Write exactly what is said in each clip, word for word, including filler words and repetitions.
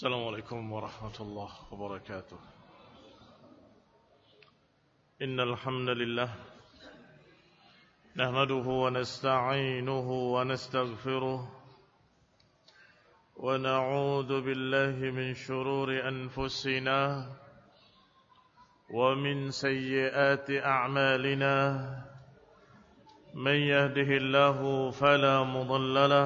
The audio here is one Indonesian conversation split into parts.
السلام عليكم ورحمة الله وبركاته. إن الحمد لله نحمده ونستعينه ونستغفره ونعوذ بالله من شرور أنفسنا ومن سيئات أعمالنا من يهده الله فلا مضل له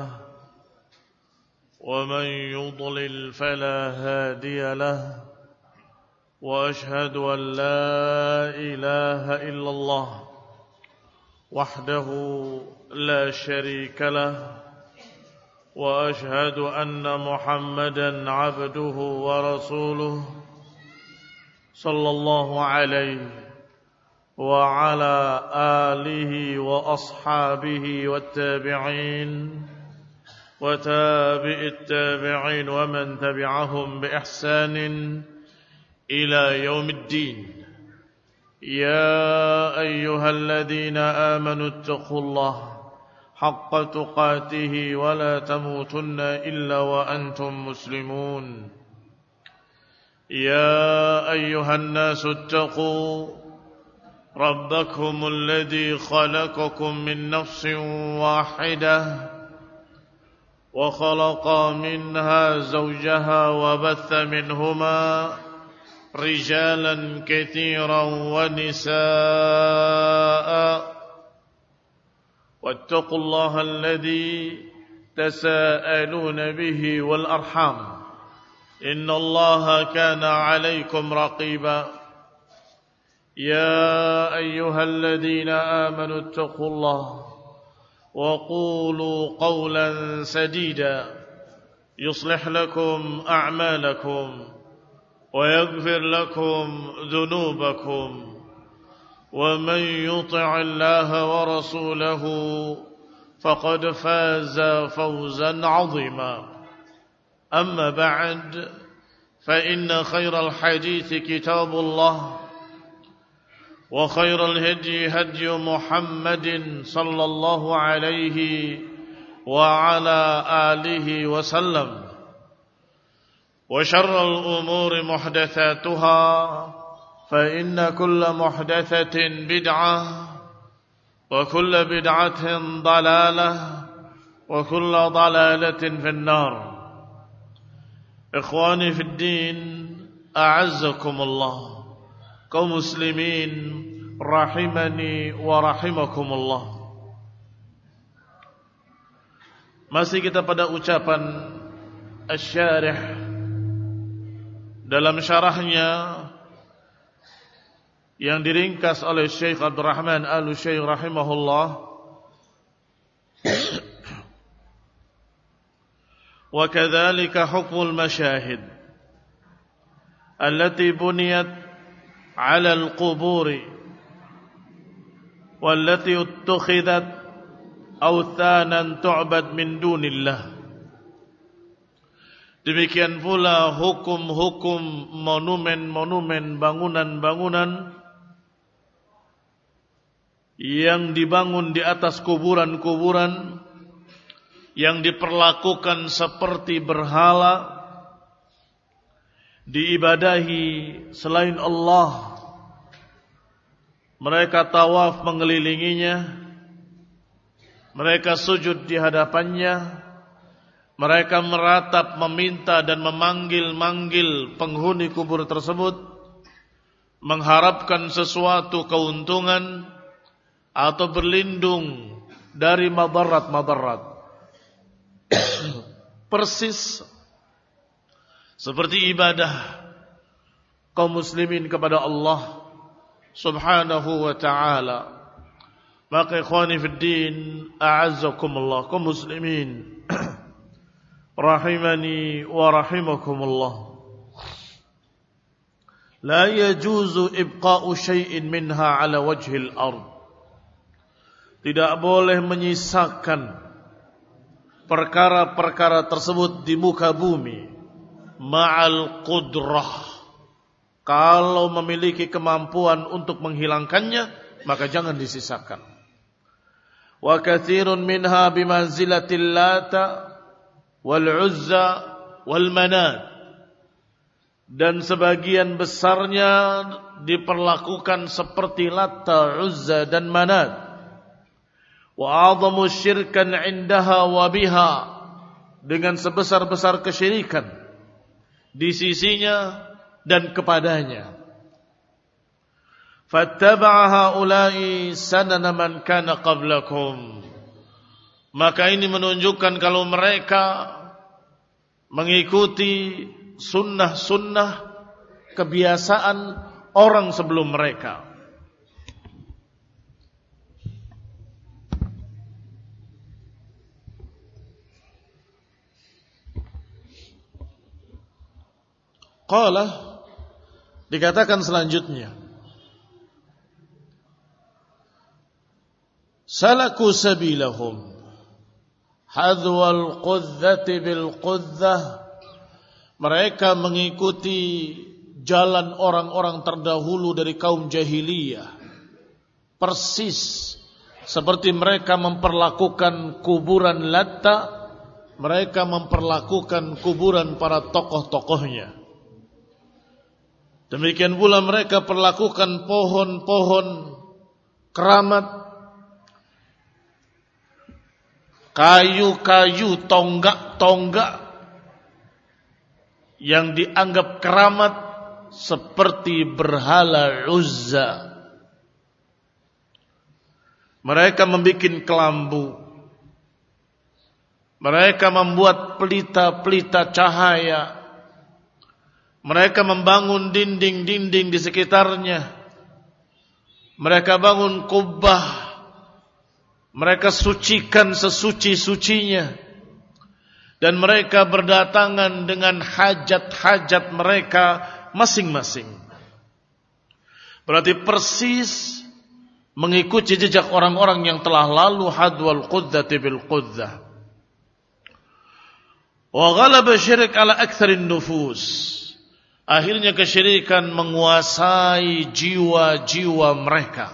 ومن يضلل فلا هادي له وأشهد أن لا إله إلا الله وحده لا شريك له وأشهد أن محمدا عبده ورسوله صلى الله عليه وعلى آله وأصحابه والتابعين وتابع التابعين ومن تبعهم بإحسان إلى يوم الدين. يا أيها الذين آمنوا اتقوا الله حق تقاته ولا تموتن إلا وأنتم مسلمون. يا أيها الناس اتقوا ربكم الذي خلقكم من نفس واحدة وخلق منها زوجها وبث منهما رجالا كثيرا ونساء واتقوا الله الذي تساءلون به والأرحام إن الله كان عليكم رقيبا. يا أيها الذين آمنوا اتقوا الله وقولوا قولا سديدا يصلح لكم أعمالكم ويغفر لكم ذنوبكم ومن يطع الله ورسوله فقد فاز فوزا عظيما. أما بعد فإن خير الحديث كتاب الله وخير الهدي هدي محمد صلى الله عليه وعلى آله وسلم وشر الأمور محدثاتها فإن كل محدثة بدعة وكل بدعة ضلالة وكل ضلالة في النار. إخواني في الدين أعزكم الله kaum muslimin rahimani wa rahimakumullah. Masih kita pada ucapan asy-syarih dalam syarahnya yang diringkas oleh Syekh Abdurrahman Al-Utsaimin rahimahullah. Wa kadzalika hukmul masyahid allati buniyat على القبور والتي اتخذت أوثانا تعبد من دون الله. Demikian pula hukum-hukum monumen-monumen, bangunan-bangunan yang dibangun di atas kuburan-kuburan yang diperlakukan seperti berhala, diibadahi selain Allah. Mereka tawaf mengelilinginya, mereka sujud di hadapannya, mereka meratap, meminta dan memanggil-manggil penghuni kubur tersebut, mengharapkan sesuatu keuntungan atau berlindung dari madarat-madarat. Persis seperti ibadah kaum muslimin kepada Allah subhanahu wa ta'ala. Maka ikhwani fid din a'azzakumullah, kaum muslimin rahimani wa rahimakumullah, la yajuzu ibqa'u syai'in minha ala wajhil ard. Tidak boleh menyisakan perkara-perkara tersebut di muka bumi ma'al qudrah. Kalau memiliki kemampuan untuk menghilangkannya, maka jangan disisakan. Wa katsirun minha bimanzilatil Lata wal Uzza wal Manat. dan sebagian besarnya diperlakukan seperti Latta, Uzza dan Manat. Wa a'zamu syirkan 'indaha wa biha, dengan sebesar-besar kesyirikan di sisinya dan kepadanya. Fattaba'a haula'i sanana man kana qablakum, maka ini menunjukkan kalau mereka mengikuti sunnah-sunnah kebiasaan orang sebelum mereka. Qala, dikatakan selanjutnya, salaku sabilahum hadwal qudzati bil qudzah, mereka mengikuti jalan orang-orang terdahulu dari kaum jahiliyah, persis seperti mereka memperlakukan kuburan Latta, mereka memperlakukan kuburan para tokoh-tokohnya. Demikian pula mereka perlakukan pohon-pohon keramat, kayu-kayu, tonggak-tonggak yang dianggap keramat seperti berhala Uzza. Mereka membuat kelambu, mereka membuat pelita-pelita cahaya, mereka membangun dinding-dinding di sekitarnya, mereka bangun kubah, mereka sucikan sesuci-sucinya, dan mereka berdatangan dengan hajat-hajat mereka masing-masing. Berarti persis mengikuti jejak orang-orang yang telah lalu, hadwal qudzati bil qudzah. Wa ghalaba syirik ala aktsarin nufus, akhirnya kesyirikan menguasai jiwa-jiwa mereka.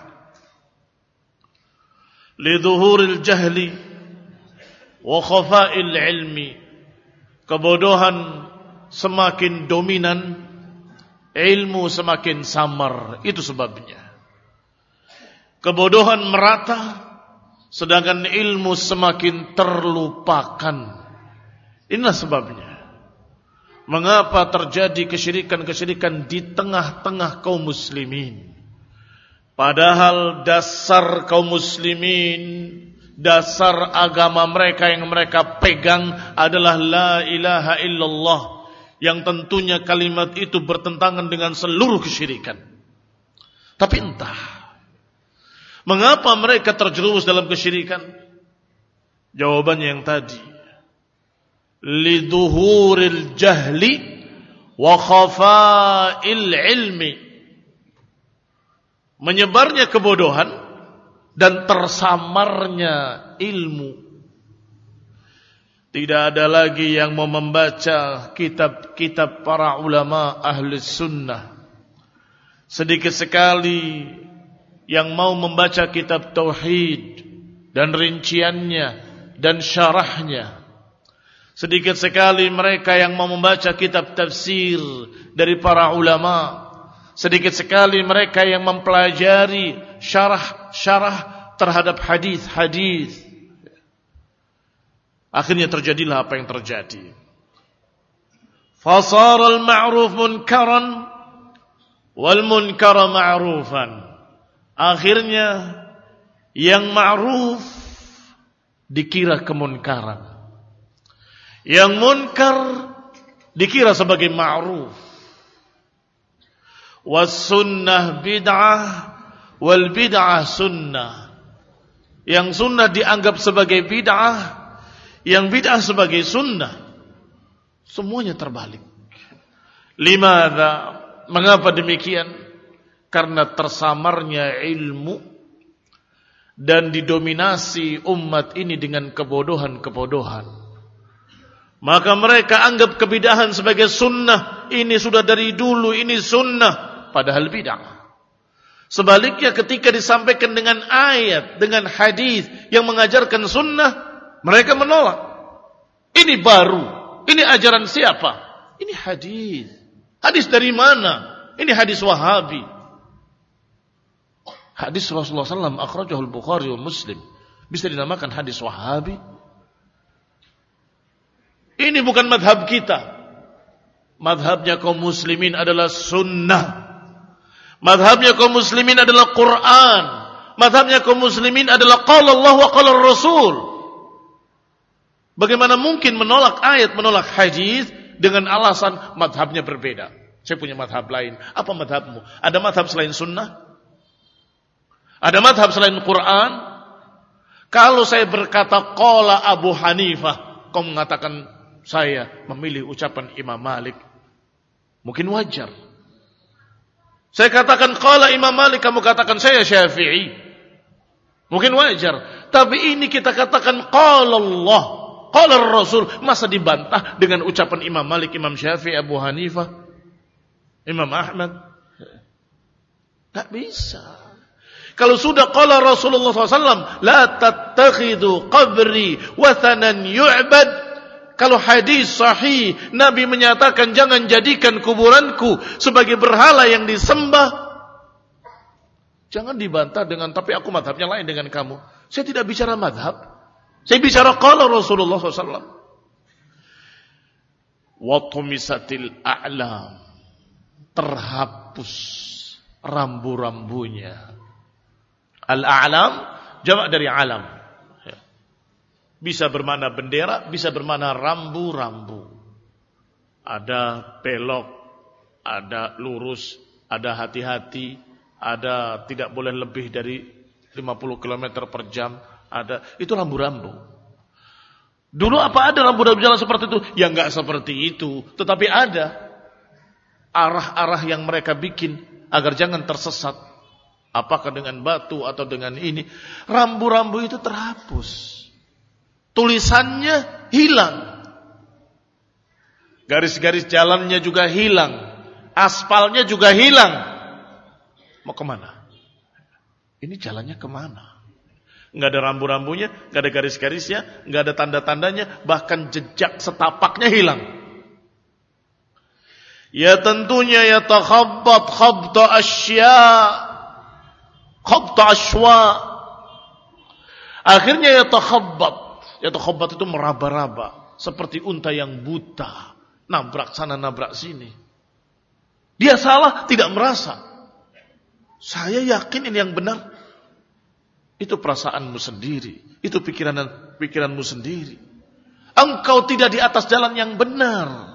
Lidhuhuril jahli wa khafa'il ilmi, kebodohan semakin dominan, ilmu semakin samar. Itu sebabnya kebodohan merata, sedangkan ilmu semakin terlupakan. Inilah sebabnya mengapa terjadi kesyirikan-kesyirikan di tengah-tengah kaum muslimin. Padahal dasar kaum muslimin, dasar agama mereka yang mereka pegang adalah la ilaha illallah, yang tentunya kalimat itu bertentangan dengan seluruh kesyirikan. Tapi entah mengapa mereka terjerumus dalam kesyirikan. Jawabannya yang tadi, liduhuril jahli wa khafa'il ilmi, menyebarnya kebodohan dan tersamarnya ilmu. Tidak ada lagi yang mau membaca kitab-kitab para ulama ahli sunnah. Sedikit sekali yang mau membaca kitab tauhid dan rinciannya dan syarahnya. Sedikit sekali mereka yang mau membaca kitab tafsir dari para ulama. Sedikit sekali mereka yang mempelajari syarah-syarah terhadap hadis-hadis. Akhirnya terjadilah apa yang terjadi. Fasara al-ma'ruf munkaran wal munkara ma'rufan. Akhirnya yang ma'ruf dikira kemunkaran, yang munkar dikira sebagai ma'ruf. Was sunnah bid'ah wal bid'ah sunnah. Yang sunnah dianggap sebagai bid'ah, yang bid'ah sebagai sunnah. Semuanya terbalik. Limadha? Mengapa demikian? Karena tersamarnya ilmu dan didominasi umat ini dengan kebodohan-kebodohan. Maka mereka anggap kebidahan sebagai sunnah. Ini sudah dari dulu, ini sunnah. Padahal bid'ah. Sebaliknya ketika disampaikan dengan ayat, dengan hadis yang mengajarkan sunnah, mereka menolak. Ini baru. Ini ajaran siapa? Ini hadis. Hadis dari mana? Ini hadis Wahabi. Hadis Rasulullah sallallahu alaihi wasallam akhrajahul Bukhari wa Muslim. Bisa dinamakan hadis Wahabi? Ini bukan madhab kita. Madhabnya kaum muslimin adalah sunnah. Madhabnya kaum muslimin adalah Quran. Madhabnya kaum muslimin adalah qala Allah wa qala Rasul. Bagaimana mungkin menolak ayat, menolak hadis dengan alasan madhabnya berbeda? Saya punya madhab lain. Apa madhabmu? Ada madhab selain sunnah? Ada madhab selain Quran? Kalau saya berkata qala Abu Hanifah, kau mengatakan saya memilih ucapan Imam Malik, mungkin wajar. Saya katakan qala Imam Malik, kamu katakan saya Syafi'i, mungkin wajar. Tapi ini kita katakan qala Allah, qala Rasul, masa dibantah dengan ucapan Imam Malik, Imam Syafi'i, Abu Hanifah, Imam Ahmad? Tak bisa. Kalau sudah qala Rasulullah sallallahu alaihi wasallam, la tattakhidu qabri wathanan yu'bad. Kalau hadis sahih, Nabi menyatakan jangan jadikan kuburanku sebagai berhala yang disembah. Jangan dibantah dengan tapi aku madhabnya lain dengan kamu. Saya tidak bicara madhab. Saya bicara qala Rasulullah sallallahu alaihi wasallam. Wa tumisatil a'lam. Terhapus rambu-rambunya. Al-a'lam jamak dari alam. Bisa bermakna bendera, bisa bermakna rambu-rambu. Ada belok, ada lurus, ada hati-hati, ada tidak boleh lebih dari lima puluh kilometer per jam, ada itu rambu-rambu. Dulu apa ada rambu-rambu jalan seperti itu? Ya enggak seperti itu, tetapi ada arah-arah yang mereka bikin agar jangan tersesat. Apakah dengan batu atau dengan ini, rambu-rambu itu terhapus. Tulisannya hilang. Garis-garis jalannya juga hilang. Aspalnya juga hilang. Mau kemana? Ini jalannya kemana? Nggak ada rambu-rambunya, nggak ada garis-garisnya, nggak ada tanda-tandanya, bahkan jejak setapaknya hilang. Ya tentunya ya takhabbat khabta asya, khabta ashwa. Akhirnya ya takhabbat. Ya takhabbat itu meraba-raba seperti unta yang buta, nabrak sana nabrak sini. Dia salah tidak merasa. Saya yakin ini yang benar. Itu perasaanmu sendiri, itu pikiran pikiranmu sendiri. Engkau tidak di atas jalan yang benar.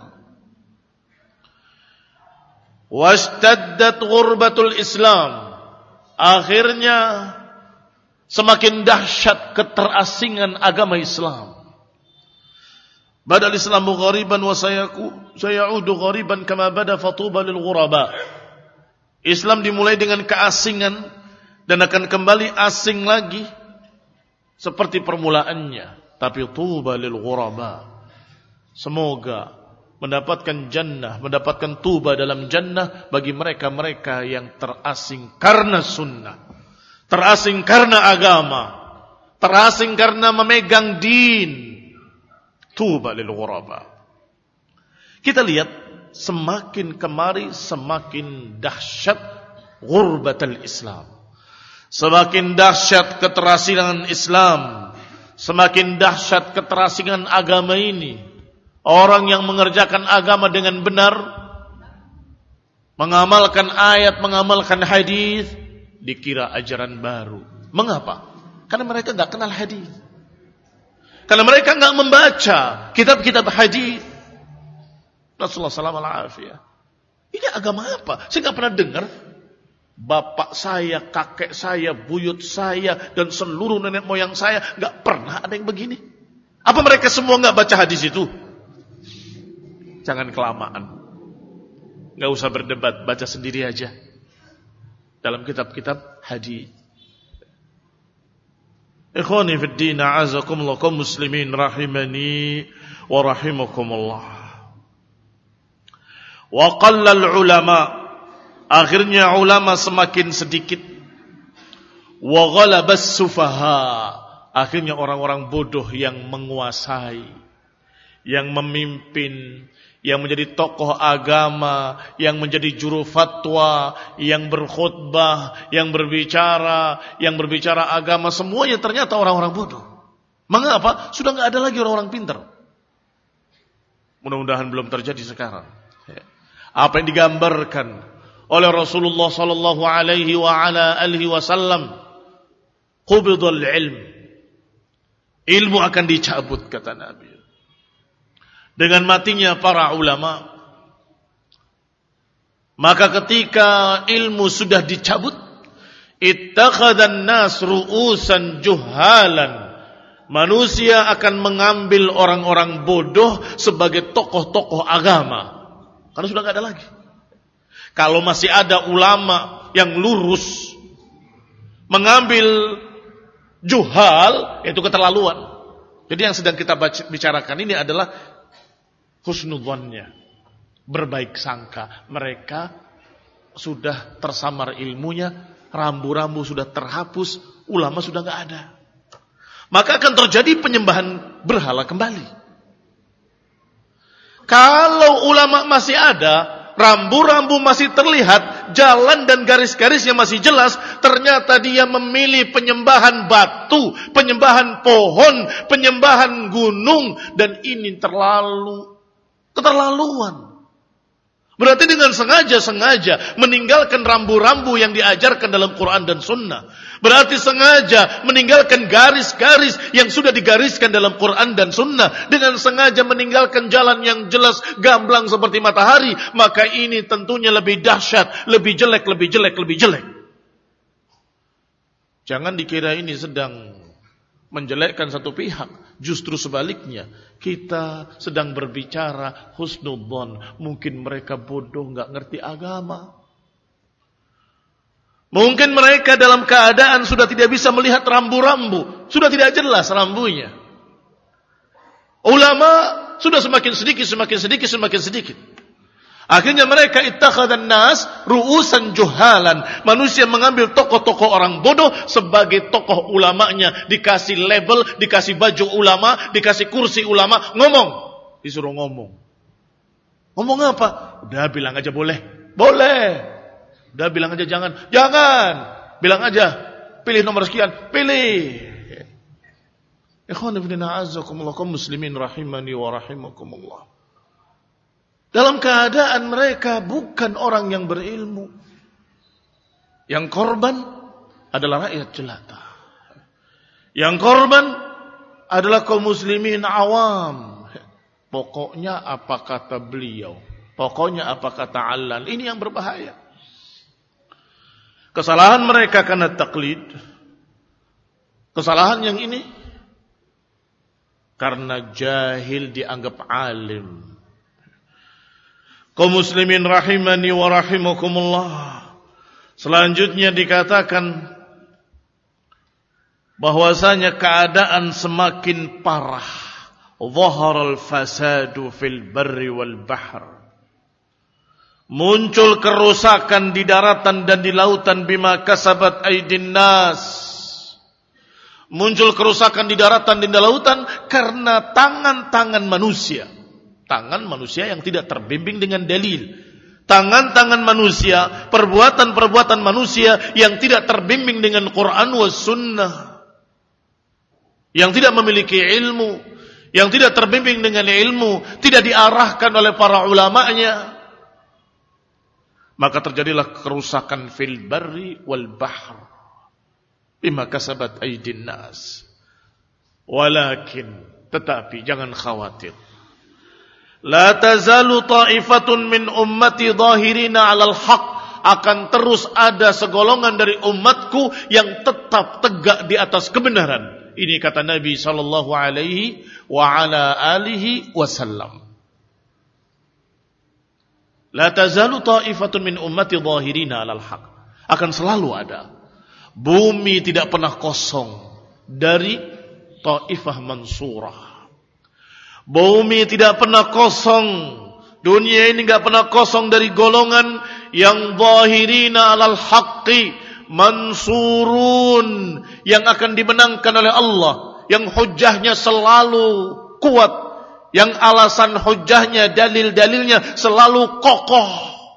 Wastaddat ghurbatul Islam. Akhirnya semakin dahsyat keterasingan agama Islam. Badal Islamu ghariban wa sayaku sayaudu ghariban kama bada fatuba lil ghuraba. Islam dimulai dengan keasingan dan akan kembali asing lagi seperti permulaannya. Tapi tuba lil ghuraba. Semoga mendapatkan jannah, mendapatkan tuba dalam jannah bagi mereka-mereka yang terasing karena sunnah. Terasing karena agama, terasing karena memegang din. Tuba lil ghuraba. Kita lihat semakin kemari semakin dahsyat ghurbatul Islam. Semakin dahsyat keterasingan Islam, semakin dahsyat keterasingan agama ini. Orang yang mengerjakan agama dengan benar, mengamalkan ayat, mengamalkan hadis, dikira ajaran baru. Mengapa? Karena mereka enggak kenal hadis. Karena mereka enggak membaca kitab-kitab hadis. Rasulullah sallallahu alaihi wasallam. Ini agama apa? Saya enggak pernah dengar. Bapak saya, kakek saya, buyut saya, dan seluruh nenek moyang saya enggak pernah ada yang begini. Apa mereka semua enggak baca hadis itu? Jangan kelamaan. Enggak usah berdebat, baca sendiri aja. Dalam kitab-kitab hadis. Ikhwani fid din, a'azakumullah kaum muslimin rahimani wa rahimakumullah. Wa qallal ulama. Akhirnya ulama semakin sedikit. Wa ghalabas sufaha. Akhirnya orang-orang bodoh yang menguasai, yang memimpin, yang menjadi tokoh agama, yang menjadi juru fatwa, yang berkhutbah, yang berbicara, yang berbicara agama, semuanya ternyata orang-orang bodoh. Mengapa? Sudah nggak ada lagi orang-orang pintar. Mudah-mudahan belum terjadi sekarang. Apa yang digambarkan oleh Rasulullah sallallahu alaihi wa ala alihi wasallam, qubidul ilm, ilmu akan dicabut kata Nabi. Dengan matinya para ulama, maka ketika ilmu sudah dicabut, ittakhadhan nas ru'usan juhalan, manusia akan mengambil orang-orang bodoh sebagai tokoh-tokoh agama. Karena sudah tidak ada lagi. Kalau masih ada ulama yang lurus mengambil juhal, itu keterlaluan. Jadi yang sedang kita bicarakan ini adalah husnudzannya, berbaik sangka. Mereka sudah tersamar ilmunya, rambu-rambu sudah terhapus, ulama sudah nggak ada. Maka akan terjadi penyembahan berhala kembali. Kalau ulama masih ada, rambu-rambu masih terlihat, jalan dan garis-garisnya masih jelas, ternyata dia memilih penyembahan batu, penyembahan pohon, penyembahan gunung, dan ini terlalu keterlaluan. Berarti dengan sengaja-sengaja meninggalkan rambu-rambu yang diajarkan dalam Quran dan Sunnah. Berarti sengaja meninggalkan garis-garis yang sudah digariskan dalam Quran dan Sunnah. Dengan sengaja meninggalkan jalan yang jelas, gamblang seperti matahari. Maka ini tentunya lebih dahsyat, lebih jelek, lebih jelek, lebih jelek. Jangan dikira ini sedang menjelekkan satu pihak. Justru sebaliknya, kita sedang berbicara husnudzon. Mungkin mereka bodoh, gak ngerti agama. Mungkin mereka dalam keadaan sudah tidak bisa melihat rambu-rambu, sudah tidak jelas rambunya. Ulama sudah semakin sedikit, semakin sedikit, semakin sedikit. Akhirnya mereka ittakhadhan nas ru'usan juhalan. Manusia mengambil tokoh-tokoh orang bodoh sebagai tokoh ulamanya. Dikasih label, dikasih baju ulama, dikasih kursi ulama. Ngomong. Disuruh ngomong. Ngomong apa? Udah bilang aja boleh. Boleh. Udah bilang aja jangan. Jangan. Bilang aja. Pilih nomor sekian. Pilih. Ikhwan ibn a'azzakumullah kaum muslimin rahimani wa rahimakumullah. Dalam keadaan mereka bukan orang yang berilmu. Yang korban adalah rakyat jelata. Yang korban adalah kaum muslimin awam. Pokoknya apa kata beliau, pokoknya apa kata Allal. Ini yang berbahaya. Kesalahan mereka karena taklid. Kesalahan yang ini karena jahil dianggap alim. Kaum muslimin rahimani wa rahimakumullah. Selanjutnya dikatakan bahwasanya keadaan semakin parah. Zaharal fasadu fil barri wal bahr. Muncul kerusakan di daratan dan di lautan bima kasabat aydin nas. Muncul kerusakan di daratan dan di lautan karena tangan-tangan manusia. Tangan manusia yang tidak terbimbing dengan dalil. Tangan-tangan manusia, perbuatan-perbuatan manusia yang tidak terbimbing dengan Quran was sunnah. Yang tidak memiliki ilmu, yang tidak terbimbing dengan ilmu, tidak diarahkan oleh para ulamanya. Maka terjadilah kerusakan fil barri wal bahr. Bima kasabat aydin nas. Walakin, tetapi jangan khawatir. La tazalu ta'ifatun min ummati zahirina 'alal haq. Akan terus ada segolongan dari umatku yang tetap tegak di atas kebenaran. Ini kata Nabi sallallahu alaihi wa ala alihi wasallam. La tazalu ta'ifatun min ummati zahirina 'alal haq. Akan selalu ada. Bumi tidak pernah kosong dari ta'ifah mansurah. Bumi tidak pernah kosong. Dunia ini tidak pernah kosong dari golongan yang zahirina alal haqqi mansurun, yang akan dimenangkan oleh Allah, yang hujahnya selalu kuat, yang alasan hujjahnya, dalil-dalilnya selalu kokoh,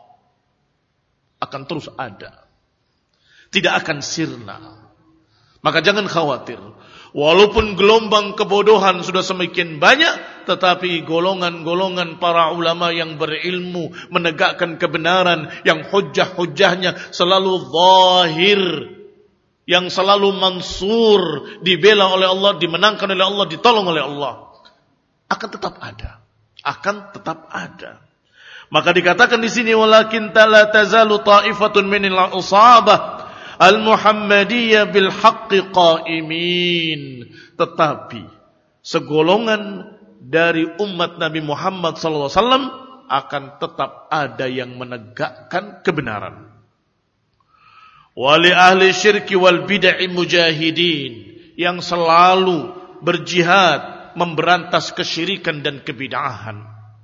akan terus ada, tidak akan sirna. Maka jangan khawatir. Walaupun gelombang kebodohan sudah semakin banyak, tetapi golongan-golongan para ulama yang berilmu menegakkan kebenaran, yang hujjah-hujjahnya selalu zahir, yang selalu mansur, dibela oleh Allah, dimenangkan oleh Allah, ditolong oleh Allah, akan tetap ada. Akan tetap ada. Maka dikatakan di sini, walakin la tazalu ta'ifatun minal usabah al-Muhammadiyah bil haqqi qa'imin. Tetapi segolongan dari umat Nabi Muhammad sallallahu alaihi wasallam akan tetap ada yang menegakkan kebenaran. Wa li ahli syirki wal bid'ah mujahidin, yang selalu berjihad memberantas kesyirikan dan kebid'ahan.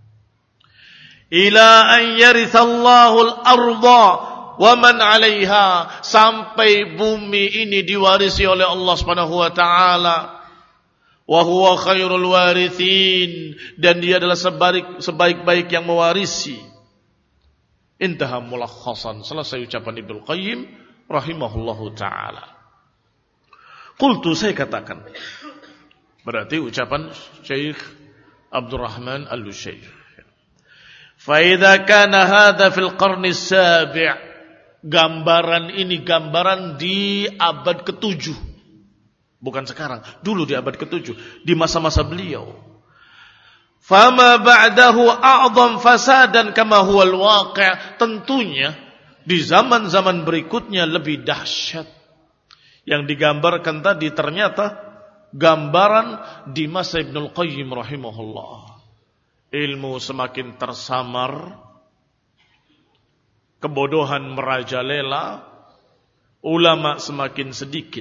Ila an yarithallahu al-ardha wa man 'alaiha, sampai bumi ini diwarisi oleh Allah Subhanahu wa taala. Wa huwa khairul warithin, dan dia adalah sebaik, sebaik-baik yang mewarisi. Intaha mulakhasan, selesai ucapan Ibnu Qayyim rahimahullahu taala. Qultu, saya katakan, berarti ucapan Syekh Abdurrahman Al-Lusyair. Fa idza kana hadza fil qarni as-sabi', gambaran ini gambaran di abad ketujuh. Bukan sekarang, dulu di abad ketujuh, di masa-masa beliau. Fama ba'dahu a'zam fasadan kama huwal waqi', tentunya di zaman-zaman berikutnya lebih dahsyat. Yang digambarkan tadi ternyata gambaran di masa Ibnul Qayyim rahimahullah. Ilmu semakin tersamar, kebodohan merajalela, ulama semakin sedikit.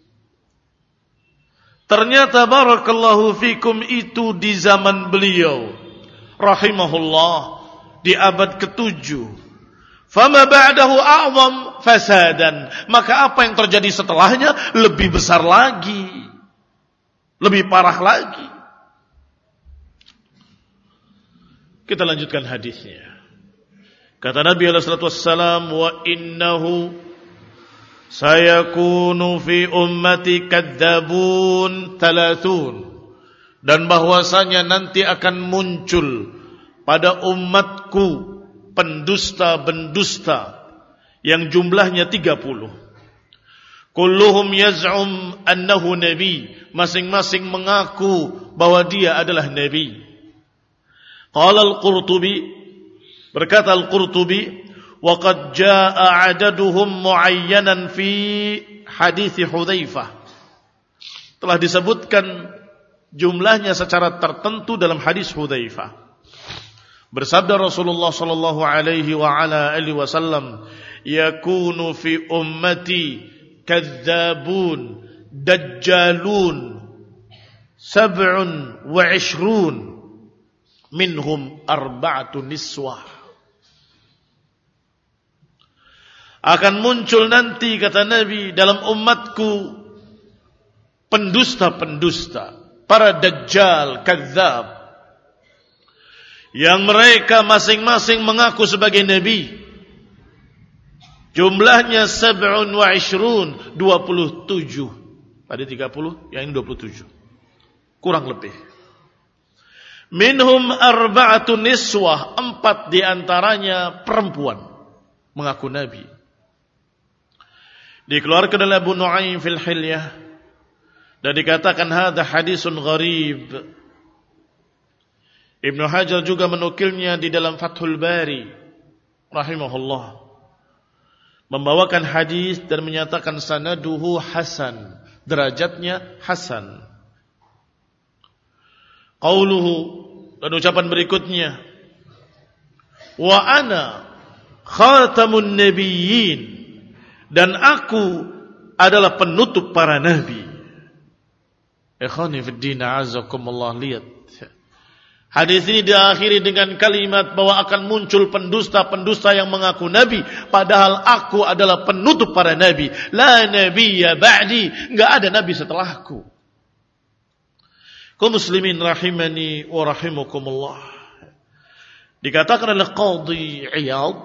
Ternyata barakallahu fikum itu di zaman beliau rahimahullah, di abad ketujuh. Fama ba'dahu a'zam fasadan, maka apa yang terjadi setelahnya lebih besar lagi, lebih parah lagi. Kita lanjutkan hadisnya. Kata Nabi alaihi salatu wassalam, wa innahu sayakunu fi ummati kadzabun thalathun, dan bahwasanya nanti akan muncul pada umatku pendusta-pendusta yang jumlahnya tiga puluh. Kulluhum yaz'um annahu nabi, masing-masing mengaku bahwa dia adalah nabi. Qala al-Qurtubi, berkata Al-Qurtubi, wa qad jaa'a 'adaduhum mu'ayyanan fi hadits Hudzaifah. Telah disebutkan jumlahnya secara tertentu dalam hadis Hudzaifah. Bersabda Rasulullah sallallahu alaihi wa ala alihi wasallam, yakunu fi ummati kadzabun dajjalun sab'un wa ishrun minhum arba'atu niswah. Akan muncul nanti, kata Nabi, dalam umatku pendusta-pendusta, para dajjal, kadzab, yang mereka masing-masing mengaku sebagai nabi. Jumlahnya sab'un wa ishrun, dua puluh tujuh. Tadi tiga puluh, yang ini dua puluh tujuh. Kurang lebih. Minhum arba'atu niswah, empat diantaranya perempuan mengaku nabi. Dikeluarkan oleh Abu Nu'aim fil Hilyah, dan dikatakan hadza hadisun gharib. Ibnu Hajar juga menukilnya di dalam Fathul Bari rahimahullah, membawakan hadis dan menyatakan sanaduhu hasan, derajatnya hasan. Qauluhu, dan ucapan berikutnya, wa ana khatamun nabiyyin, dan aku adalah penutup para nabi. Ikhwani fid din, azakumullah. Lihat, hadis ini diakhiri dengan kalimat bahwa akan muncul pendusta-pendusta yang mengaku nabi, padahal aku adalah penutup para nabi. La nabiyya ba'di, enggak ada nabi setelahku. Kaum muslimin rahimani wa rahimakumullah. Dikatakan oleh Qadhi Iyad,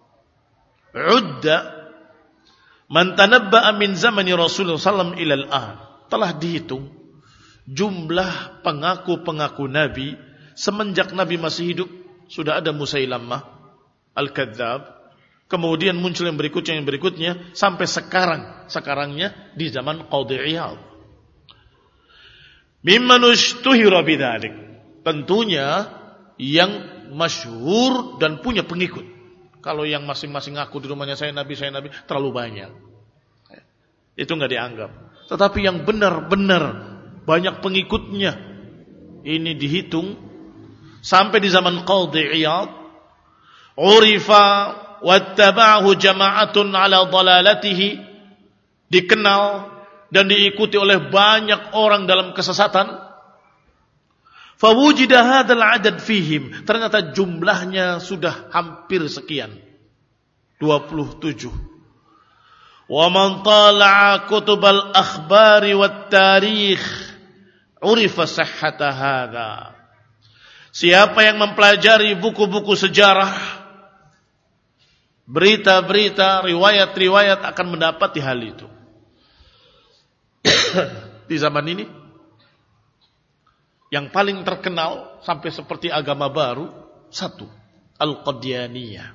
"Udda man tanabba'a min zamani Rasulullah sallallahu alaihi wasallam ila al-an." Telah dihitung jumlah pengaku-pengaku Nabi semenjak Nabi masih hidup. Sudah ada Musailamah Al-Kadzdzab, kemudian muncul yang berikutnya yang berikutnya sampai sekarang, sekarangnya di zaman Qadhi Iyad. Mimman ushtuhira bidzalik. Tentunya yang masyhur dan punya pengikut. Kalau yang masing-masing ngaku di rumahnya saya Nabi, saya Nabi, terlalu banyak. Itu enggak dianggap. Tetapi yang benar-benar banyak pengikutnya, ini dihitung sampai di zaman Qadhi Iyad. Urifa wattaba'ahu jama'atun ala dhalalatihi. Dikenal dan diikuti oleh banyak orang dalam kesesatan. Fawujida hadzal adad fihim. Ternyata jumlahnya sudah hampir sekian. dua puluh tujuh. Wa man tala'a kutubal akhbari wat tarikh urifa sihhata hadza. Siapa yang mempelajari buku-buku sejarah, berita-berita, riwayat-riwayat akan mendapati hal itu. Di zaman ini yang paling terkenal sampai seperti agama baru, satu, Al-Qadianiyah,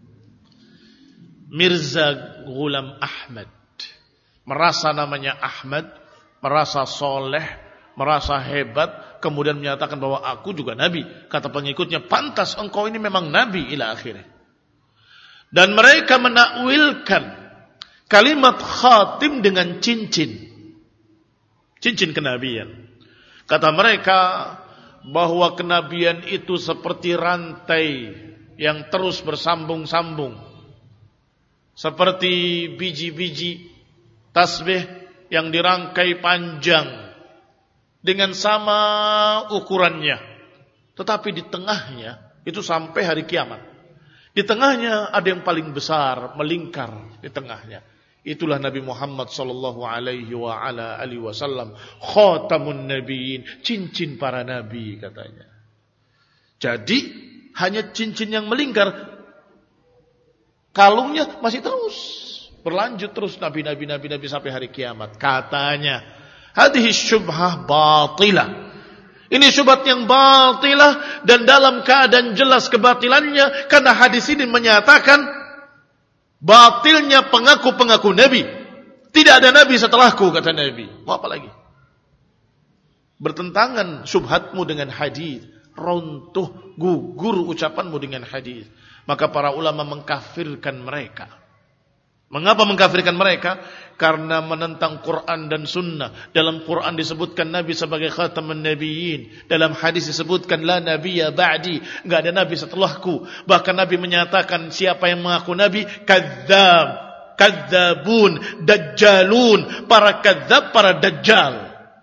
Mirza Ghulam Ahmad. Merasa namanya Ahmad, merasa soleh, merasa hebat, kemudian menyatakan bahwa aku juga nabi. Kata pengikutnya, pantas engkau ini memang nabi ila akhirnya. Dan mereka menakwilkan kalimat khatim dengan cincin. Cincin kenabian. Kata mereka bahwa kenabian itu seperti rantai yang terus bersambung-sambung. Seperti biji-biji tasbih yang dirangkai panjang dengan sama ukurannya. Tetapi di tengahnya itu sampai hari kiamat. Di tengahnya ada yang paling besar, melingkar di tengahnya. Itulah Nabi Muhammad sallallahu alaihi wa ala alihi wasallam, khatamun nabiyyin, cincin para nabi katanya. Jadi hanya cincin yang melingkar, kalungnya masih terus berlanjut terus nabi-nabi nabi-nabi sampai hari kiamat. Katanya, hadhihi syubhah batilah. Ini syubhat yang batilah dan dalam keadaan jelas kebatilannya karena hadis ini menyatakan batilnya pengaku-pengaku Nabi. Tidak ada Nabi setelahku, kata Nabi. Mau apa lagi? Bertentangan syubhatmu dengan hadis, runtuh, gugur ucapanmu dengan hadis. Maka para ulama mengkafirkan mereka. Mengapa mengkafirkan mereka? Karena menentang Quran dan Sunnah. Dalam Quran disebutkan Nabi sebagai khataman nabiyyin. Dalam hadis disebutkan la nabiyya ba'di. Enggak ada Nabi setelahku. Bahkan Nabi menyatakan siapa yang mengaku Nabi, kadzdzab, kadzdzabun, dajjalun, para kadzdzab, para dajjal.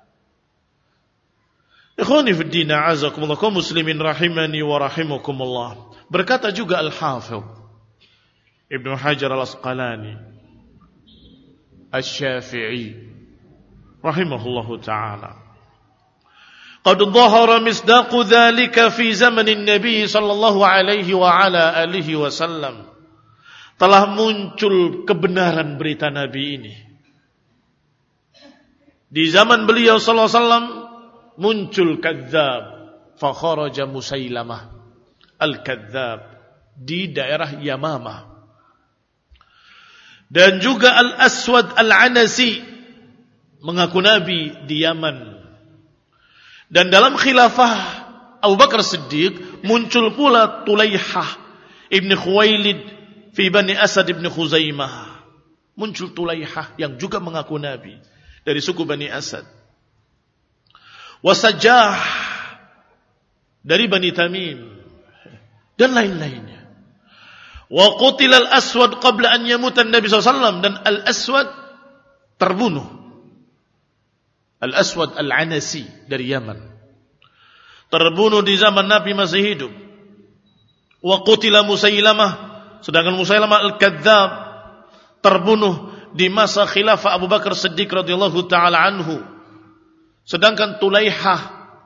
Ikhwani fid din, a'azakumullah, kaum muslimin rahimani wa rahimakumullah. Berkata juga Al-Hafidh Ibnu Hajar Al-Asqalani Asy-Syafi'i rahimahullahu ta'ala, qad dhahara misdaqu dzalika fi zamanin Nabi sallallahu alaihi wa ala alihi wasallam. Telah muncul kebenaran berita Nabi ini. Di zaman beliau sallallahu alaihi wasallam muncul kadzdzab, fa kharaja Musailamah Al-Kadzdzab di daerah Yamamah. Dan juga Al-Aswad Al-Anasi mengaku Nabi di Yaman. Dan dalam khilafah Abu Bakar Siddiq muncul pula Tulaihah Ibn Khuwailid fi Bani Asad Ibn Khuzaimah. Muncul Tulaihah yang juga mengaku Nabi dari suku Bani Asad. Wasajah dari Bani Tamim dan lain-lainnya. Wa qutila al-Aswad qabla an yamuta an-Nabi sallallahu alaihi wasallam, dan al-Aswad terbunuh. Al-Aswad Al-Anasi dari Yaman terbunuh di zaman Nabi masih hidup. Wa qutila Musailamah, sedangkan Musailamah Al-Kadzdzab terbunuh di masa khilafah Abu Bakar Siddiq radhiyallahu taala anhu. Sedangkan Tulaihah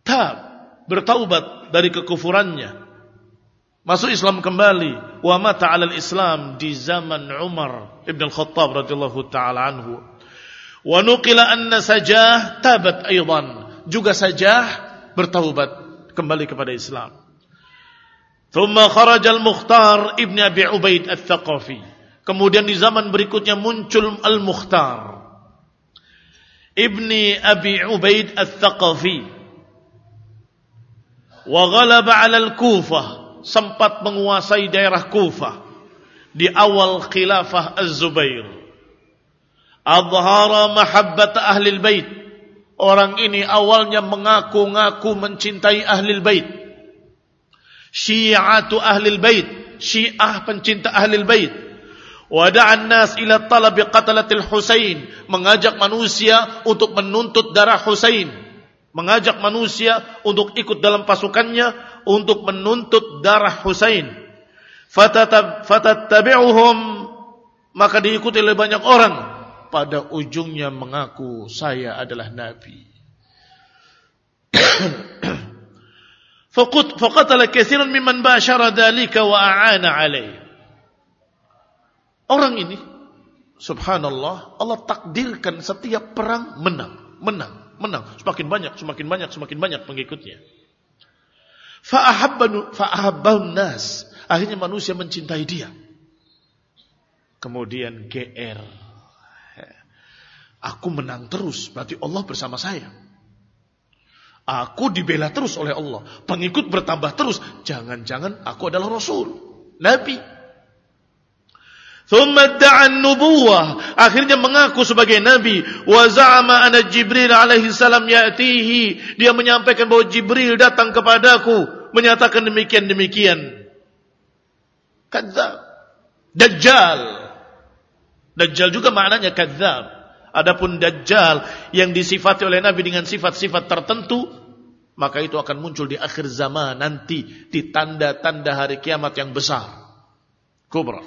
tab, bertaubat dari kekufurannya, masuk Islam kembali, wa mata 'alal Islam di zaman Umar Ibn Al-Khattab radhiyallahu taala anhu. Wa nuqila anna Sajah tabat aidan, juga Sajah bertaubat kembali kepada Islam. Thumma kharaja Al-Mukhtar Ibn Abi Ubaid Al-Thaqafi. Kemudian di zaman berikutnya muncul Al-Mukhtar Ibni Abi Ubaid Al-Thaqafi. Wa ghalaba 'ala Al-Kufah, sempat menguasai daerah Kufah di awal khilafah Az-Zubair. Adhara mahabbat ahli al-bait. Orang ini awalnya mengaku-ngaku mencintai ahli al-bait. Syi'atu ahli al-bait, Syiah pencinta ahli al-bait. Wada'an nas ila talabi qatalatil Husain, mengajak manusia untuk menuntut darah Husain, mengajak manusia untuk ikut dalam pasukannya untuk menuntut darah Husain. Fatattabi'uhum, maka diikuti oleh banyak orang, pada ujungnya mengaku saya adalah nabi. Faqatala katsiran mimman bashara dzalika wa a'ana 'alaihi. Orang ini, subhanallah, Allah takdirkan setiap perang menang, menang, menang. Semakin banyak, semakin banyak, semakin banyak pengikutnya. Fa'ahabbanu fa'ahabbahun nas. Akhirnya manusia mencintai dia. Kemudian G R. Aku menang terus, berarti Allah bersama saya. Aku dibela terus oleh Allah. Pengikut bertambah terus. Jangan-jangan aku adalah Rasul, Nabi. Thumma da'an nubuwah, akhirnya mengaku sebagai nabi. Wa za'ama anna Jibril alaihi salam ya'tihi, dia menyampaikan bahwa Jibril datang kepadaku menyatakan demikian-demikian. Kadzab, Dajjal. Dajjal juga maknanya kadzab. Adapun Dajjal yang disifati oleh Nabi dengan sifat-sifat tertentu, maka itu akan muncul di akhir zaman nanti, di tanda-tanda hari kiamat yang besar, kubra.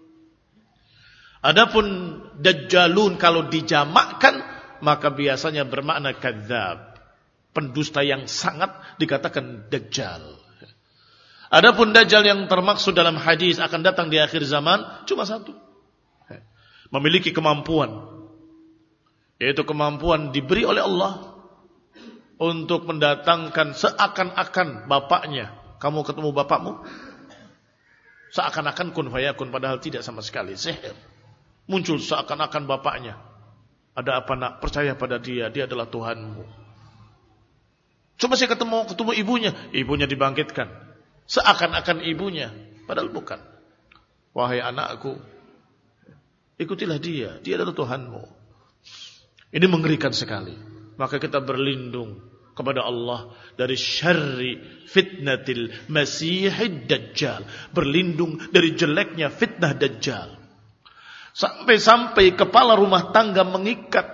Adapun Dajjalun kalau dijamakkan, maka biasanya bermakna kadzab, pendusta yang sangat, dikatakan Dajjal. Adapun Dajjal yang termaksud dalam hadis akan datang di akhir zaman cuma satu, memiliki kemampuan, yaitu kemampuan diberi oleh Allah untuk mendatangkan seakan-akan bapaknya. Kamu ketemu bapakmu, seakan-akan kun fayakun, padahal tidak sama sekali, sihir. Muncul seakan-akan bapaknya. Ada apa nak? Percaya pada dia, dia adalah Tuhanmu. Coba saya ketemu ketemu ibunya, ibunya dibangkitkan, seakan-akan ibunya, padahal bukan. Wahai anakku, ikutilah dia, dia adalah Tuhanmu. Ini mengerikan sekali. Maka kita berlindung kepada Allah dari syarri fitnatil masihid dajjal, berlindung dari jeleknya fitnah Dajjal. Sampai-sampai kepala rumah tangga mengikat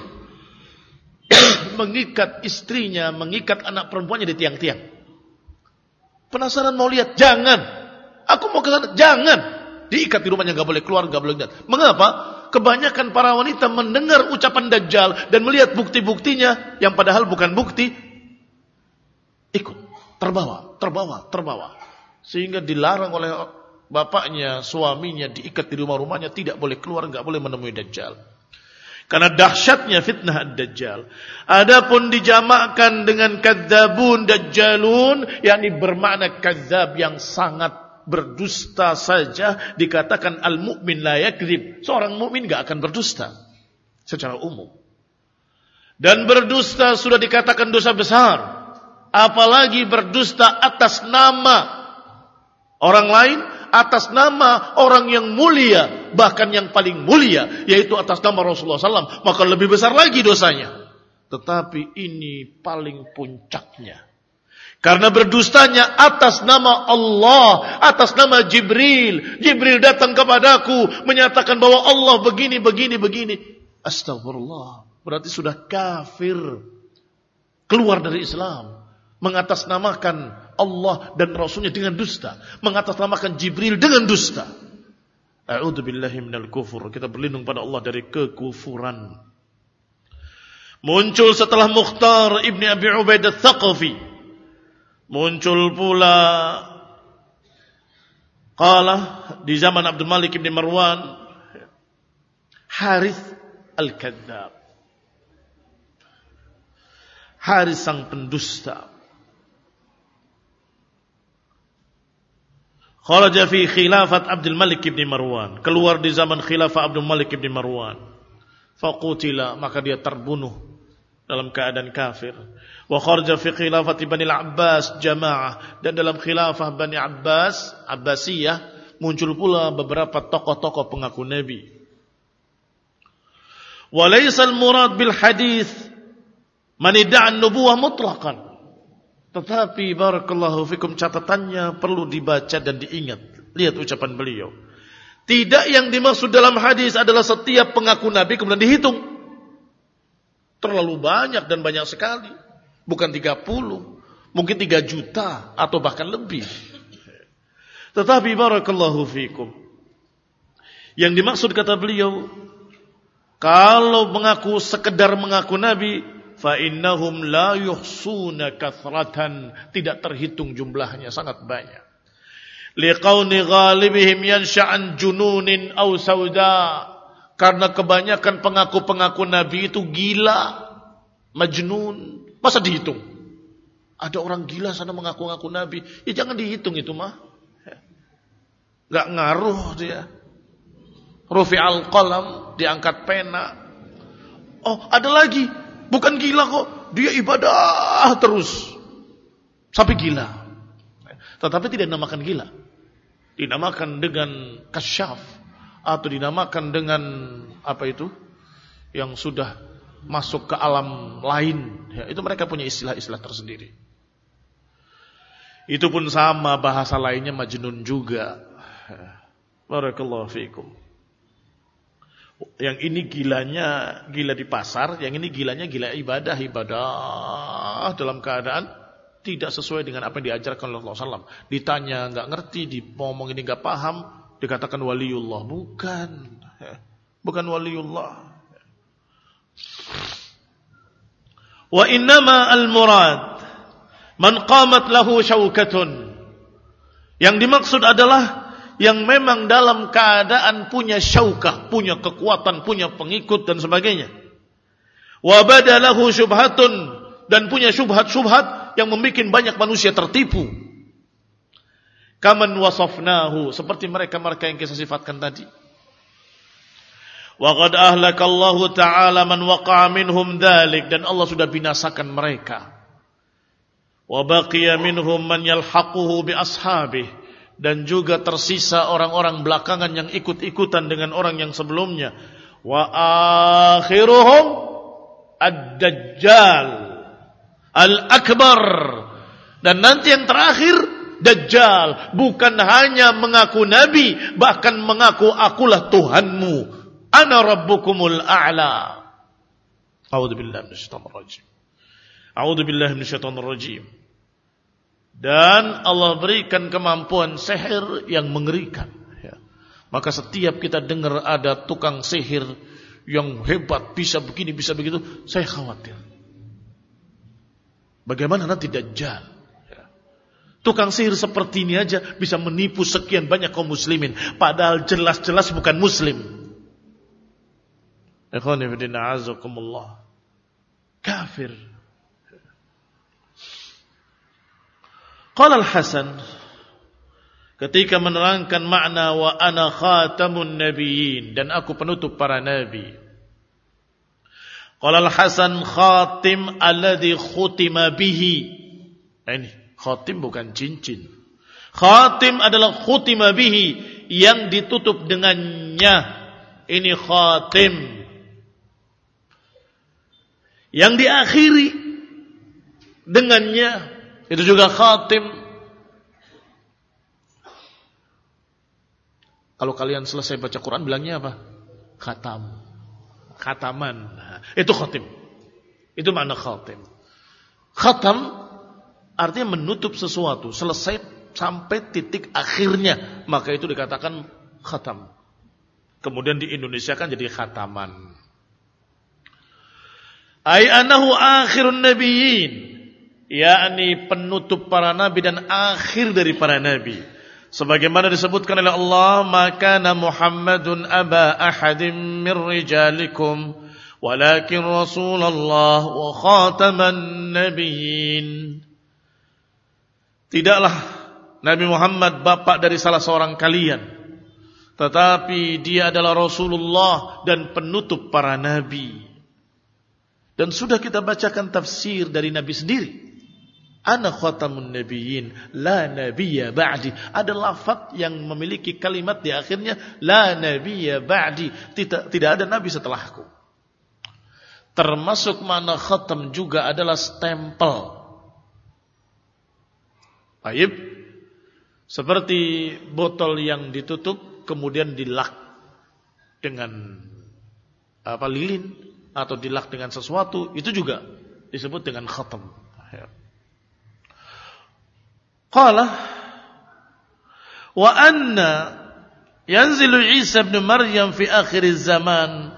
mengikat istrinya, mengikat anak perempuannya di tiang-tiang. Penasaran mau lihat? Jangan. Aku mau ke sana. Jangan. Diikat di rumahnya, enggak boleh keluar, enggak boleh lihat. Mengapa? Kebanyakan para wanita mendengar ucapan Dajjal dan melihat bukti-buktinya yang padahal bukan bukti, ikut, terbawa, terbawa, terbawa. Sehingga dilarang oleh bapaknya, suaminya, diikat di rumah-rumahnya, tidak boleh keluar, enggak boleh menemui Dajjal. Karena dahsyatnya fitnah Ad-Dajjal. Adapun dijamakkan dengan kadzabun, dajjalun, yakni bermakna kadzab yang sangat berdusta saja, dikatakan al-mu'min la yakdzib. Seorang mukmin enggak akan berdusta secara umum. Dan berdusta sudah dikatakan dosa besar, apalagi berdusta atas nama orang lain, atas nama orang yang mulia, bahkan yang paling mulia, yaitu atas nama Rasulullah sallallahu alaihi wasallam, maka lebih besar lagi dosanya. Tetapi ini paling puncaknya, karena berdustanya atas nama Allah, atas nama Jibril. Jibril datang kepadaku menyatakan bahwa Allah begini, begini, begini. Astagfirullah, berarti sudah kafir, keluar dari Islam, mengatasnamakan Allah dan Rasulnya dengan dusta, mengatasnamakan Jibril dengan dusta. A'udzubillahi minal kufur. Kita berlindung pada Allah dari kekufuran. Muncul setelah Mukhtar Ibn Abi Ubaid Al-Thaqafi. Muncul pula qala di zaman Abdul Malik Ibn Marwan Harith Al-Kadzab. Harith sang pendusta. Kharaja fi khilafat Abdul Malik Ibn Marwan. Keluar di zaman khilafah Abdul Malik Ibn Marwan. Faqutila, maka dia terbunuh dalam keadaan kafir. Wa kharaja fi khilafat Bani Al-Abbas jamaah. Dan dalam khilafah Bani Abbas, Abbasiyah, muncul pula beberapa tokoh-tokoh pengaku Nabi. Wa laysa al-murad bil hadith man idda'a an-nubuwah mutlaqan. Tetapi barakallahu fikum, catatannya perlu dibaca dan diingat. Lihat ucapan beliau. Tidak yang dimaksud dalam hadis adalah setiap pengaku Nabi kemudian dihitung. Terlalu banyak dan banyak sekali. Bukan tiga puluh. Mungkin tiga juta atau bahkan lebih. Tetapi barakallahu fikum, yang dimaksud kata beliau, kalau mengaku sekedar mengaku Nabi, fa innahum la yuhsuna kathratan, tidak terhitung jumlahnya, sangat banyak. Liqauni ghalibihim yansha'an jununin aw sauda, karena kebanyakan pengaku-pengaku Nabi itu gila, majnun. Masa dihitung? Ada orang gila sana mengaku-ngaku Nabi, ya jangan dihitung itu mah. Enggak ngaruh dia. Rufi'al qalam, diangkat pena. Oh, ada lagi, bukan gila kok, dia ibadah terus sampai gila. Tetapi tidak dinamakan gila. Dinamakan dengan kasyaf, atau dinamakan dengan apa itu, yang sudah masuk ke alam lain. Ya, itu mereka punya istilah-istilah tersendiri. Itu pun sama, bahasa lainnya majnun juga. Barakallahu fiikum. Yang ini gilanya gila di pasar, yang ini gilanya gila ibadah, ibadah dalam keadaan tidak sesuai dengan apa yang diajarkan oleh Rasulullah shallallahu alaihi wasallam. Ditanya nggak ngerti, ngomong ini nggak paham, dikatakan waliullah. Bukan, bukan waliullah. Wa innama al-murad man qamat lahu syaukatun. Yang dimaksud adalah yang memang dalam keadaan punya syaukah, punya kekuatan, punya pengikut dan sebagainya. Wa badalahu syubhatun, dan punya syubhat-syubhat yang membuat banyak manusia tertipu. Kaman wasafnahu, seperti mereka-mereka yang kita sifatkan tadi. Wa qad ahlakallahu ta'ala man waqa'a minhum dzalik, dan Allah sudah binasakan mereka. Wa baqiya minhum man yalhaquhu bi ashabihi, dan juga tersisa orang-orang belakangan yang ikut-ikutan dengan orang yang sebelumnya. Wa akhiruhum ad-dajjal al-akbar, dan nanti yang terakhir Dajjal, bukan hanya mengaku Nabi, bahkan mengaku akulah Tuhanmu, ana rabbukumul a'la. A'udzubillahi minasyaitonir rajim. A'udzubillahi minasyaitonir rajim. Dan Allah berikan kemampuan sihir yang mengerikan. Ya. Maka setiap kita dengar ada tukang sihir yang hebat, bisa begini, bisa begitu, saya khawatir. Bagaimana nanti Dajjal? Ya. Tukang sihir seperti ini aja bisa menipu sekian banyak kaum muslimin, padahal jelas-jelas bukan muslim. Ikhwani fillah, azakumullah. Kafir. Qala Al-Hasan ketika menerangkan makna wa ana khatamun nabiyyin, dan aku penutup para nabi. Qala Al-Hasan khatim alladhi khutima bihi. Ini khatim bukan cincin. Khatim adalah khutima bihi, yang ditutup dengannya. Ini khatim. Yang diakhiri dengannya, itu juga khatim. Kalau kalian selesai baca Quran bilangnya apa? Khatam. Khataman. Nah, itu khatim. Itu makna khatim. Khatam artinya menutup sesuatu, selesai sampai titik akhirnya, maka itu dikatakan khatam. Kemudian di Indonesia kan jadi khataman. Ai anahu akhirun nabiyyin, yakni penutup para nabi dan akhir dari para nabi. Sebagaimana disebutkan oleh Allah, maka Muhammadun aba ahadim min rijalikum walakin Rasulullah wa khataman nabiyyin. Tidaklah Nabi Muhammad bapak dari salah seorang kalian, tetapi dia adalah Rasulullah dan penutup para nabi. Dan sudah kita bacakan tafsir dari Nabi sendiri. Ana khatamun nabiyyin, la nabiyya ba'di. Ada lafaz yang memiliki kalimat di akhirnya, la nabiyya ba'di. Tidak, tidak ada nabi setelahku. Termasuk makna khatam juga adalah stempel. Baik. Seperti botol yang ditutup kemudian dilak dengan apa lilin atau dilak dengan sesuatu, itu juga disebut dengan khatam. Qala wa anna yanzilu Isa ibn Maryam fi akhir zaman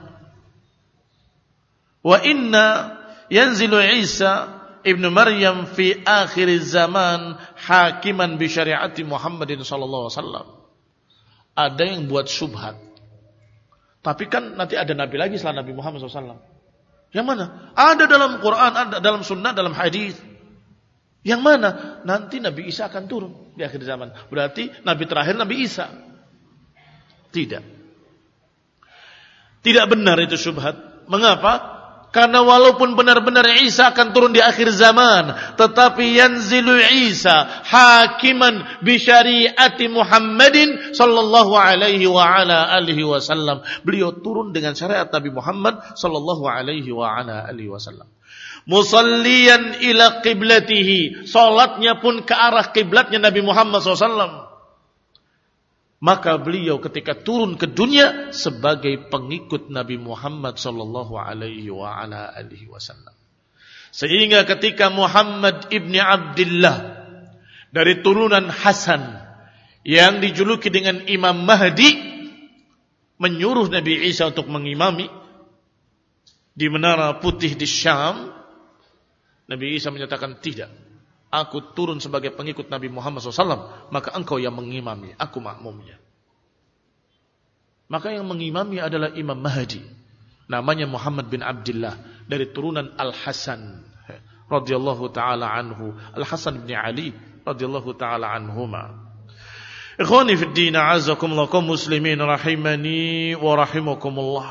wa inna yanzilu Isa ibn Maryam fi akhir zaman hakiman bi syariati Muhammadin sallallahu alaihi wasallam. Ada yang buat syubhat. Tapi kan nanti ada nabi lagi setelah Nabi Muhammad sallallahu alaihi wasallam. Yang mana? Ada dalam Quran, ada dalam sunnah, dalam hadis. Yang mana? Nanti Nabi Isa akan turun di akhir zaman. Berarti nabi terakhir Nabi Isa. Tidak. Tidak benar itu syubhat. Mengapa? Karena walaupun benar-benar Isa akan turun di akhir zaman, tetapi yanzilu Isa hakiman bi syariati Muhammadin sallallahu alaihi wa ala alihi wasallam. Beliau turun dengan syariat Nabi Muhammad sallallahu alaihi wa ala alihi wasallam. Musalliyan ila qiblatihi, salatnya pun ke arah kiblatnya Nabi Muhammad sallallahu alaihi wasallam. Maka beliau ketika turun ke dunia sebagai pengikut Nabi Muhammad sallallahu alaihi wa ala alihi wasallam. Sehingga ketika Muhammad ibni Abdullah dari turunan Hasan yang dijuluki dengan Imam Mahdi menyuruh Nabi Isa untuk mengimami di Menara Putih di Syam, Nabi Isa menyatakan tidak. Aku turun sebagai pengikut Nabi Muhammad sallallahu alaihi wasallam, maka engkau yang mengimami, aku makmumnya. Maka yang mengimami adalah Imam Mahdi, namanya Muhammad bin Abdullah dari turunan Al-Hasan radhiyallahu taala anhu, Al-Hasan bin Ali radhiyallahu taala anhuma. Ikhwani fid din, a'azzakumullah kaum muslimin rahimani wa rahimakumullah.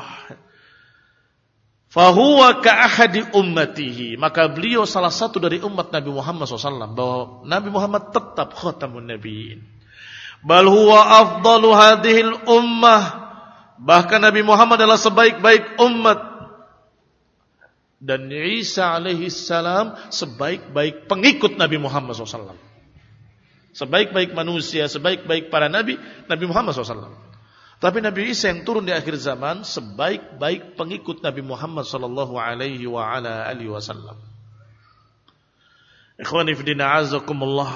Fahuwa ka'ahadi ummatihi, maka beliau salah satu dari umat Nabi Muhammad sallallahu alaihi wasallam, bahwa Nabi Muhammad tetap khatamun nabiyyin. Bal huwa afdalu hadhil ummah, bahkan Nabi Muhammad adalah sebaik-baik umat. Dan Isa alaihi salam sebaik-baik pengikut Nabi Muhammad sallallahu alaihi wasallam. Sebaik-baik manusia, sebaik-baik para nabi, Nabi Muhammad sallallahu alaihi wasallam. Tapi Nabi Isa yang turun di akhir zaman sebaik-baik pengikut Nabi Muhammad sallallahu alaihi wa ala alihi wasallam. Ikhwani fi din, a'azzakumullah.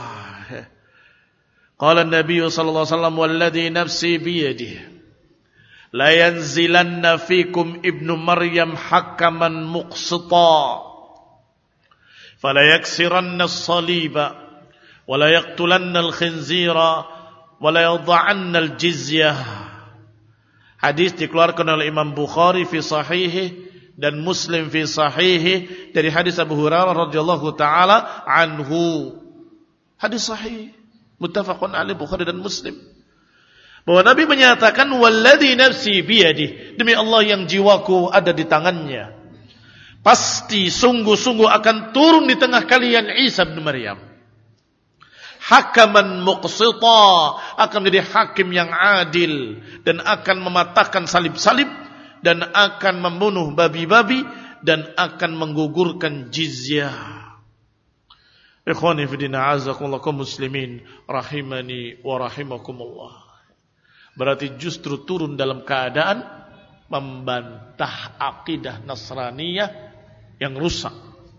Qala an-nabiy sallallahu alaihi wasallam, "Walladhi nafsi bi yadihi la yanzilanna fikum ibnu Maryam hakaman muqsita fala yaksiranna as-saliba wa la yaqtulanna al-khinzira wa la yadha'anna al-jizyah." Hadis dikeluarkan oleh Imam Bukhari fi sahihih dan Muslim fi sahihih dari hadis Abu Hurairah radhiyallahu taala anhu. Hadis sahih, muttafaqun alaih Bukhari dan Muslim. Bahwa Nabi menyatakan, "Walladzi nafsi biyadihi," demi Allah yang jiwaku ada di tangannya, pasti sungguh-sungguh akan turun di tengah kalian Isa bin Maryam. Hakaman muqsita, akan menjadi hakim yang adil dan akan mematahkan salib-salib dan akan membunuh babi-babi dan akan menggugurkan jizyah. Ikhwani fi din, a'azzakumullah kaum muslimin rahimani wa rahimakumullah. Berarti justru turun dalam keadaan membantah akidah Nasraniyah yang rusak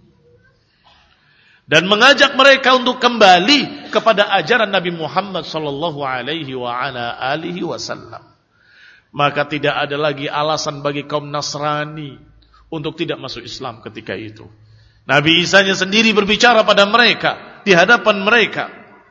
dan mengajak mereka untuk kembali kepada ajaran Nabi Muhammad sallallahu alaihi wa ala alihi wasallam. Maka tidak ada lagi alasan bagi kaum Nasrani untuk tidak masuk Islam ketika itu. Nabi Isa-nya sendiri berbicara pada mereka, di hadapan mereka.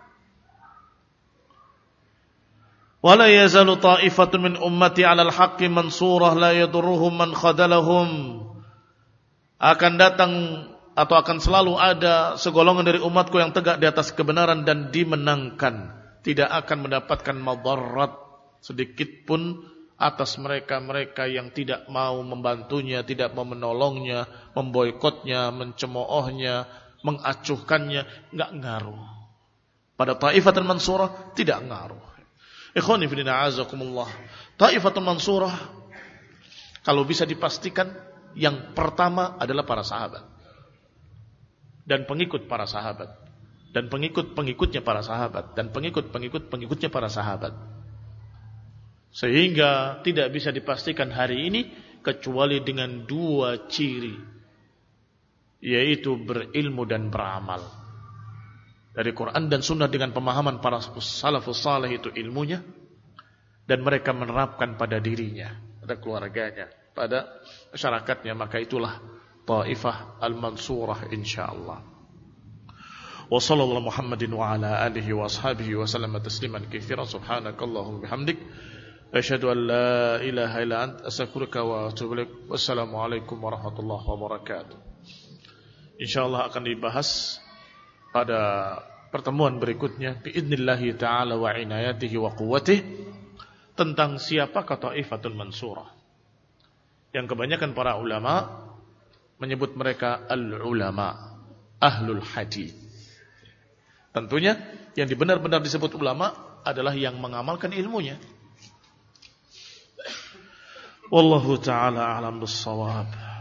Wala yazalu ta'ifatun min ummati 'alal haqqi mansurah la yadurruhum man khadalahum. Akan datang atau akan selalu ada segolongan dari umatku yang tegak di atas kebenaran dan dimenangkan, tidak akan mendapatkan madarat sedikit pun atas mereka-mereka yang tidak mau membantunya, tidak mau menolongnya, memboikotnya, mencemoohnya, mengacuhkannya, enggak ngaruh. Pada Ta'ifatul Mansurah tidak ngaruh. Ikhwani fillah a'azakumullah. Ta'ifatul Mansurah kalau bisa dipastikan yang pertama adalah para sahabat dan pengikut para sahabat dan pengikut-pengikutnya para sahabat dan pengikut-pengikut-pengikutnya para sahabat. Sehingga tidak bisa dipastikan hari ini kecuali dengan dua ciri, yaitu berilmu dan beramal. Dari Quran dan Sunnah dengan pemahaman para salafus saleh itu ilmunya, dan mereka menerapkan pada dirinya, pada keluarganya, pada masyarakatnya, maka itulah Taifah al-Mansurah insyaallah. Wa sallallahu Muhammadin wa ala alihi wa ashabihi wa sallama tasliman katsiran. Subhanakallahumma bihamdik asyhadu an la ilaha illa anta astaghfiruka wa atubu ilaik. Wassalamu alaikum warahmatullahi wabarakatuh. Insyaallah akan dibahas pada pertemuan berikutnya biidznillah taala wa inayatihi wa quwwatihi tentang siapakah Taifatul Mansurah, yang kebanyakan para ulama menyebut mereka al-ulama, ahlul hadis. Tentunya yang benar-benar disebut ulama adalah yang mengamalkan ilmunya. Wallahu ta'ala a'lam bis-shawab.